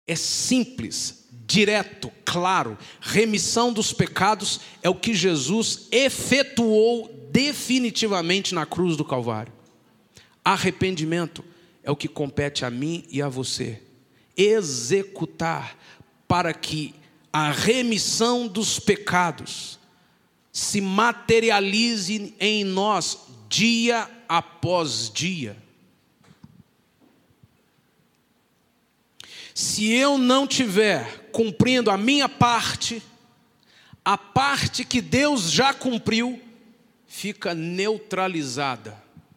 É simples, direto, claro. Remissão dos pecados é o que Jesus efetuou definitivamente na cruz do Calvário. Arrependimento é o que compete a mim e a você. Executar para que a remissão dos pecados se materialize em nós dia após dia. Se eu não estiver cumprindo a minha parte, a parte que Deus já cumpriu, fica neutralizada.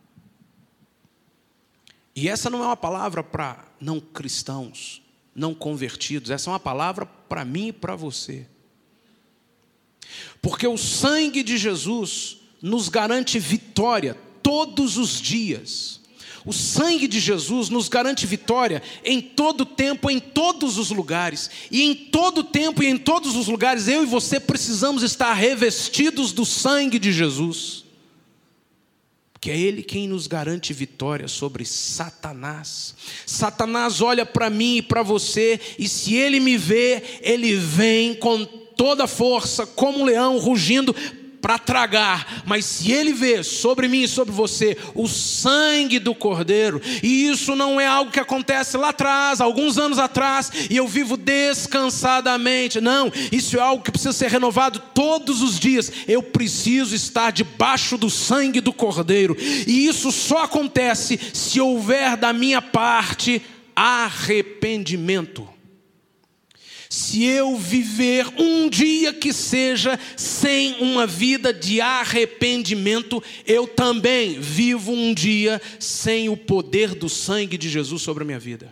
E essa não é uma palavra para não cristãos, não convertidos. Essa é uma palavra para mim e para você. Porque o sangue de Jesus nos garante vitória todos os dias. O sangue de Jesus nos garante vitória em todo tempo, em todos os lugares. E em todo tempo e em todos os lugares, eu e você precisamos estar revestidos do sangue de Jesus. Que é Ele quem nos garante vitória sobre Satanás. Satanás olha para mim e para você, e se ele me vê, ele vem com toda a força, como um leão rugindo, para tragar. Mas se ele vê sobre mim e sobre você o sangue do Cordeiro, e isso não é algo que acontece lá atrás, alguns anos atrás, e eu vivo descansadamente. Não, isso é algo que precisa ser renovado todos os dias. Eu preciso estar debaixo do sangue do Cordeiro, e isso só acontece se houver da minha parte arrependimento. Se eu viver um dia que seja sem uma vida de arrependimento, eu também vivo um dia sem o poder do sangue de Jesus sobre a minha vida.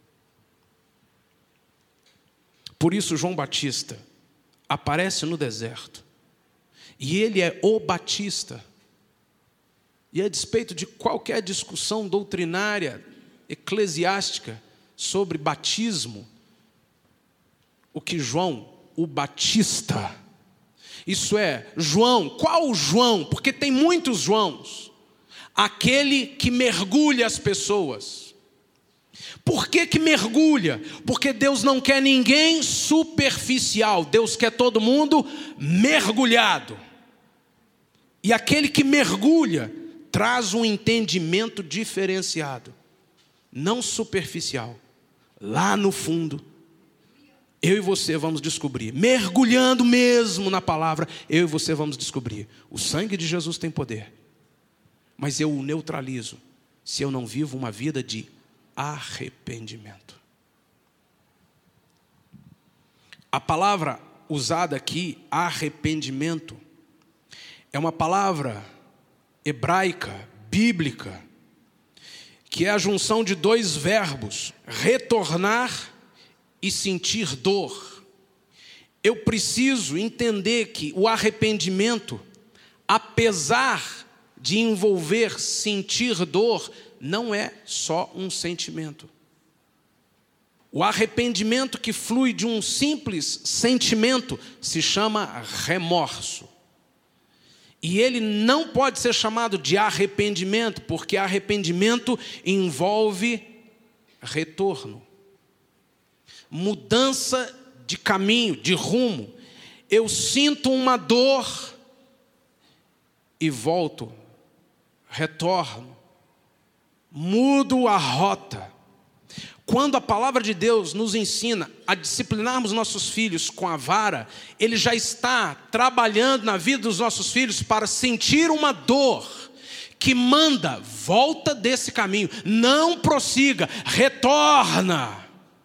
Por isso João Batista aparece no deserto, e ele é o Batista. E a despeito de qualquer discussão doutrinária, eclesiástica, sobre batismo, o que João, o Batista, isso é, João, qual João? Porque tem muitos Joãos. Aquele que mergulha as pessoas. Por que mergulha? Porque Deus não quer ninguém superficial. Deus quer todo mundo mergulhado. E aquele que mergulha traz um entendimento diferenciado, não superficial. Lá no fundo, eu e você vamos descobrir, mergulhando mesmo na palavra, eu e você vamos descobrir: o sangue de Jesus tem poder, mas eu o neutralizo se eu não vivo uma vida de arrependimento. A palavra usada aqui, arrependimento, é uma palavra hebraica, bíblica, que é a junção de dois verbos: retornar e sentir dor. Eu preciso entender que o arrependimento, apesar de envolver sentir dor, não é só um sentimento. O arrependimento que flui de um simples sentimento se chama remorso. E ele não pode ser chamado de arrependimento, porque arrependimento envolve retorno, mudança de caminho, de rumo. Eu sinto uma dor e volto, retorno, mudo a rota. Quando a palavra de Deus nos ensina a disciplinarmos nossos filhos com a vara, Ele já está trabalhando na vida dos nossos filhos para sentir uma dor que manda: volta desse caminho, não prossiga, retorna.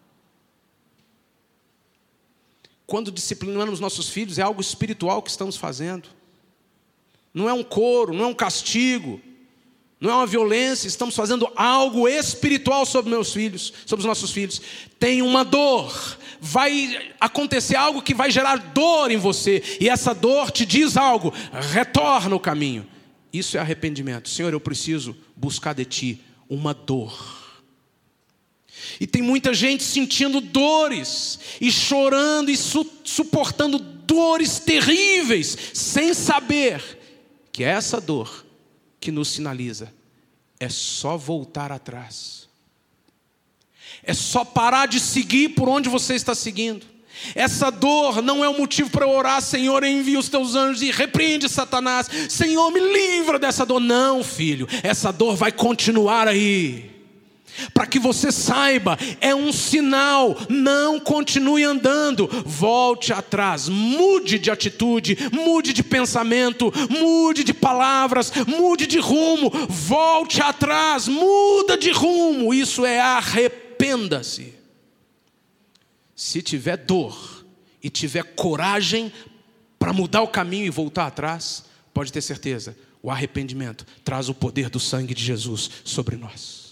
Quando disciplinamos nossos filhos, é algo espiritual que estamos fazendo. Não é um coro, não é um castigo, não é uma violência. Estamos fazendo algo espiritual sobre meus filhos, sobre os nossos filhos. Tem uma dor, vai acontecer algo que vai gerar dor em você, e essa dor te diz algo: retorna o caminho. Isso é arrependimento. Senhor, eu preciso buscar de Ti uma dor. E tem muita gente sentindo dores, e chorando, e suportando dores terríveis, sem saber que essa dor que nos sinaliza é só voltar atrás. É só parar de seguir por onde você está seguindo. Essa dor não é o motivo para eu orar: Senhor, envia os teus anjos e repreende Satanás. Senhor, me livra dessa dor. Não, filho, essa dor vai continuar aí. Para que você saiba, é um sinal. Não continue andando, volte atrás, mude de atitude, mude de pensamento, mude de palavras, mude de rumo, volte atrás, muda de rumo. Isso é arrependa-se. Se tiver dor e tiver coragem para mudar o caminho e voltar atrás, pode ter certeza, o arrependimento traz o poder do sangue de Jesus sobre nós.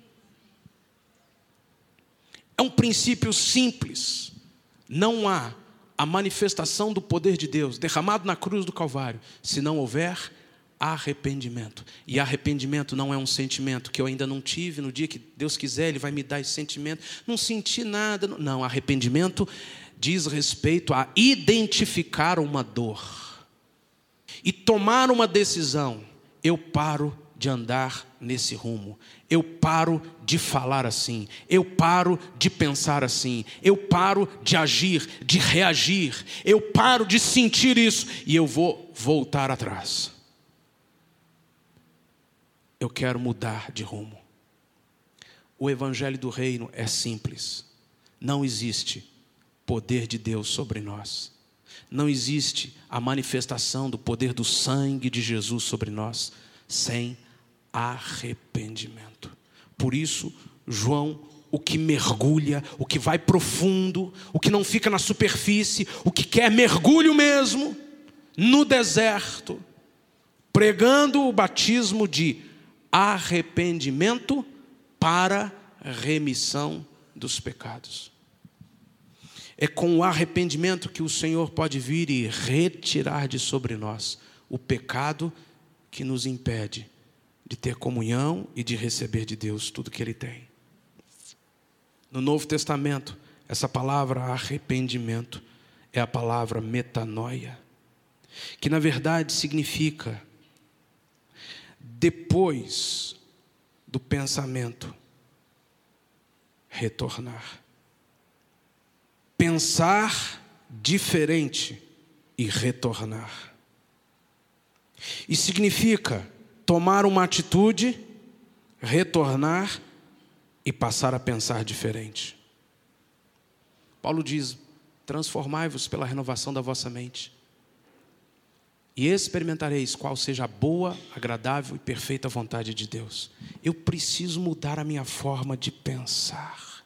É um princípio simples. Não há a manifestação do poder de Deus derramado na cruz do Calvário se não houver arrependimento. E arrependimento não é um sentimento que eu ainda não tive. No dia que Deus quiser, Ele vai me dar esse sentimento. Não senti nada. Não, arrependimento diz respeito a identificar uma dor e tomar uma decisão. Eu paro de andar nesse rumo. Eu paro de falar assim. Eu paro de pensar assim. Eu paro de agir, de reagir. Eu paro de sentir isso e eu vou voltar atrás. Eu quero mudar de rumo. O evangelho do reino é simples. Não existe poder de Deus sobre nós. Não existe a manifestação do poder do sangue de Jesus sobre nós sem arrependimento. Por isso, João, o que mergulha, o que vai profundo, o que não fica na superfície, o que quer mergulho mesmo, no deserto, pregando o batismo de arrependimento para remissão dos pecados. É com o arrependimento que o Senhor pode vir e retirar de sobre nós o pecado que nos impede de ter comunhão e de receber de Deus tudo que Ele tem. No Novo Testamento, essa palavra arrependimento é a palavra metanoia, que na verdade significa depois do pensamento, retornar. Pensar diferente e retornar. E significa tomar uma atitude, retornar e passar a pensar diferente. Paulo diz: transformai-vos pela renovação da vossa mente, e experimentareis qual seja a boa, agradável e perfeita vontade de Deus. Eu preciso mudar a minha forma de pensar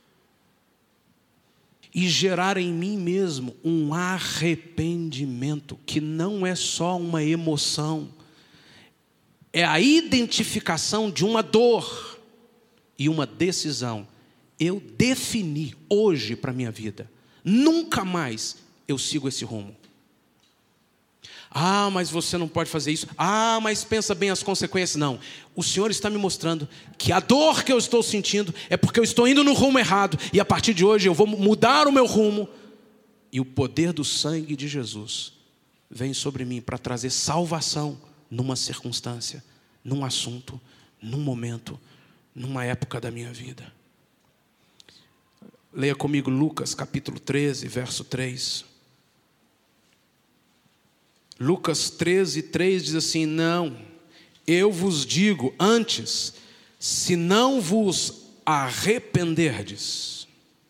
e gerar em mim mesmo um arrependimento, que não é só uma emoção, é a identificação de uma dor e uma decisão. Eu defini hoje para a minha vida, nunca mais eu sigo esse rumo. Ah, mas você não pode fazer isso. Ah, mas pensa bem as consequências. Não, o Senhor está me mostrando que a dor que eu estou sentindo é porque eu estou indo no rumo errado, e a partir de hoje eu vou mudar o meu rumo. E o poder do sangue de Jesus vem sobre mim para trazer salvação numa circunstância, num assunto, num momento, numa época da minha vida. Leia comigo Lucas capítulo 13, verso 3. Lucas 13, 3 diz assim: não, eu vos digo antes, se não vos arrependerdes,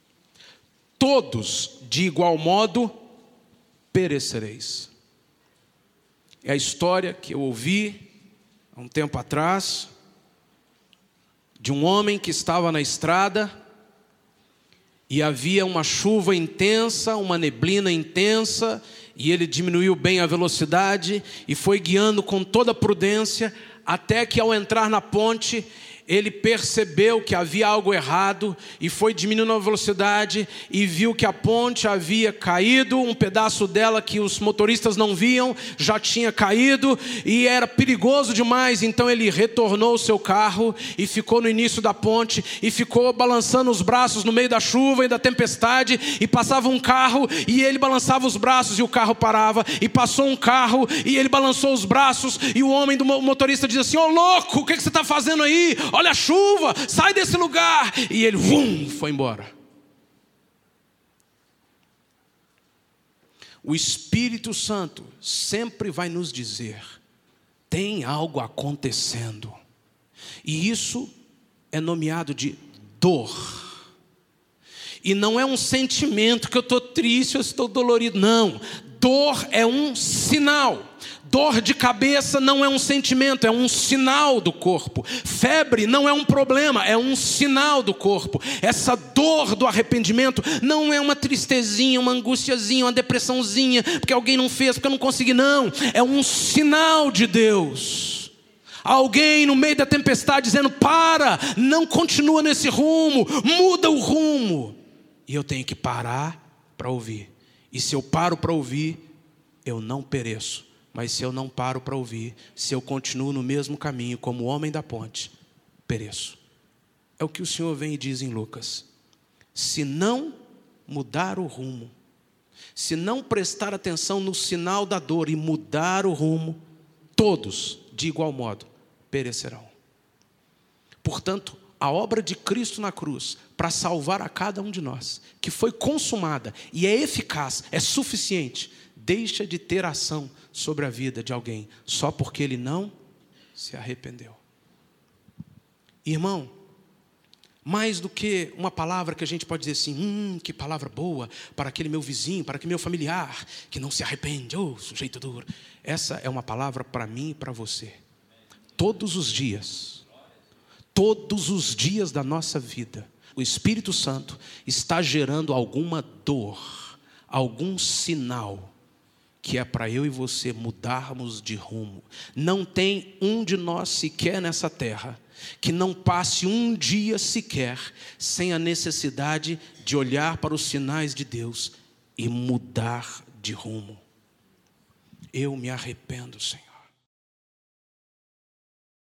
todos de igual modo perecereis. É a história que eu ouvi há um tempo atrás, de um homem que estava na estrada, e havia uma chuva intensa, uma neblina intensa, e ele diminuiu bem a velocidade e foi guiando com toda prudência, até que ao entrar na ponte, ele percebeu que havia algo errado e foi diminuindo a velocidade e viu que a ponte havia caído, um pedaço dela que os motoristas não viam já tinha caído e era perigoso demais. Então ele retornou o seu carro e ficou no início da ponte e ficou balançando os braços no meio da chuva e da tempestade, e passava um carro e ele balançava os braços e o carro parava, e passou um carro e ele balançou os braços e o homem do motorista dizia assim: ô louco, o que você está fazendo aí? olha a chuva, sai desse lugar. E ele, foi embora. O Espírito Santo sempre vai nos dizer, tem algo acontecendo. E isso é nomeado de dor. E não é um sentimento que eu estou triste, eu estou dolorido. Não, dor é um sinal. Dor de cabeça não é um sentimento, é um sinal do corpo. Febre não é um problema, é um sinal do corpo. Essa dor do arrependimento não é uma tristezinha, uma angustiazinha, uma depressãozinha, porque alguém não fez, porque eu não consegui, não. É um sinal de Deus. Alguém no meio da tempestade dizendo, para, não continua nesse rumo, muda o rumo. E eu tenho que parar para ouvir. E se eu paro para ouvir, eu não pereço. Mas se eu não paro para ouvir, se eu continuo no mesmo caminho como o homem da ponte, pereço. É o que o Senhor vem e diz em Lucas. Se não mudar o rumo, se não prestar atenção no sinal da dor e mudar o rumo, todos, de igual modo, perecerão. Portanto, a obra de Cristo na cruz, para salvar a cada um de nós, que foi consumada e é eficaz, é suficiente, deixa de ter ação sobre a vida de alguém, só porque ele não se arrependeu. Irmão, mais do que uma palavra que a gente pode dizer assim, que palavra boa para aquele meu vizinho, para aquele meu familiar, que não se arrepende, sujeito duro. Essa é uma palavra para mim e para você. Todos os dias da nossa vida, o Espírito Santo está gerando alguma dor, algum sinal, que é para eu e você mudarmos de rumo. Não tem um de nós sequer nessa terra que não passe um dia sequer sem a necessidade de olhar para os sinais de Deus e mudar de rumo. Eu me arrependo, Senhor.